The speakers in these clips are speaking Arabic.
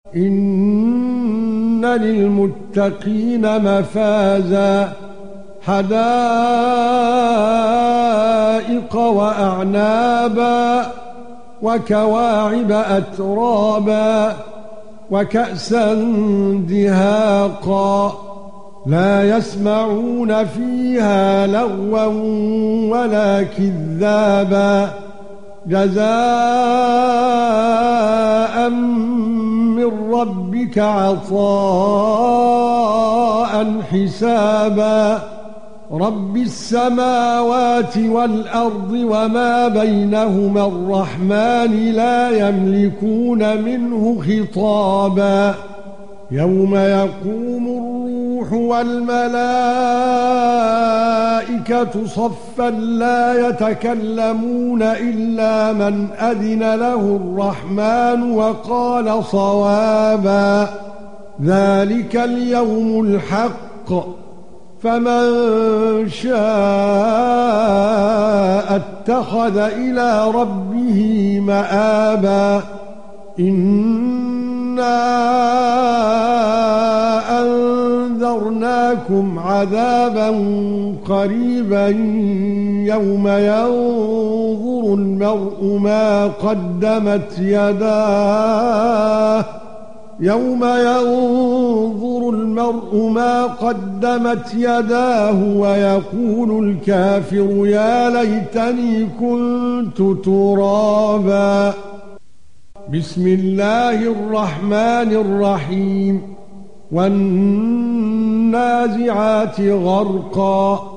إن للمتقين مفازا حدائق وأعنابا وكواعب أترابا وكأسا دهاقا لا يسمعون فيها لغوا ولا كذابا جزاء من ربك عطاء حسابا رب السماوات والأرض وما بينهما الرحمن لا يملكون منه خطابا يوم يقوم الروح والملائكة صفا لا يتكلمون إلا من أذن له الرحمن وقال صوابا ذلك اليوم الحق فمن شاء اتخذ إلى ربه مآبا إنا أنذرناكم عذابا قريبا يوم ينظر المرء ما قدمت يداه ويقول الكافر يا ليتني كنت ترابا بسم الله الرحمن الرحيم والنازعات غرقا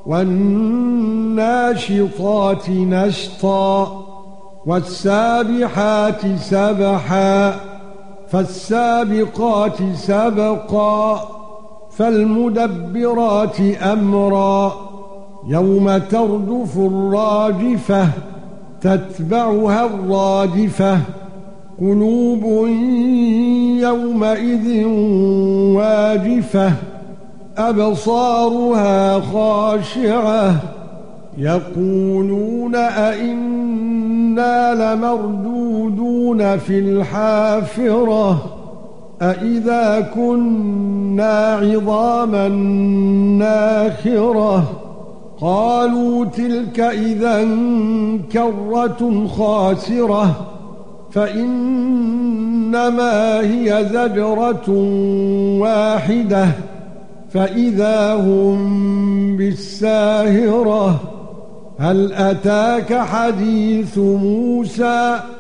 والناشطات نشطا والسابحات سبحا فالسابقات سبقا فالمدبرات أمرا يوم ترجف الراجفة تتبعها الرادفة قلوب يومئذ واجفة أبصارها خاشعة يقولون أئنا لمردودون في الحافرة أئذا كنا عظاما ناخرة قالوا تلك إذا كرة خاسرة فإنما هي زجرة واحدة فإذا هم بالساهرة هل أتاك حديث موسى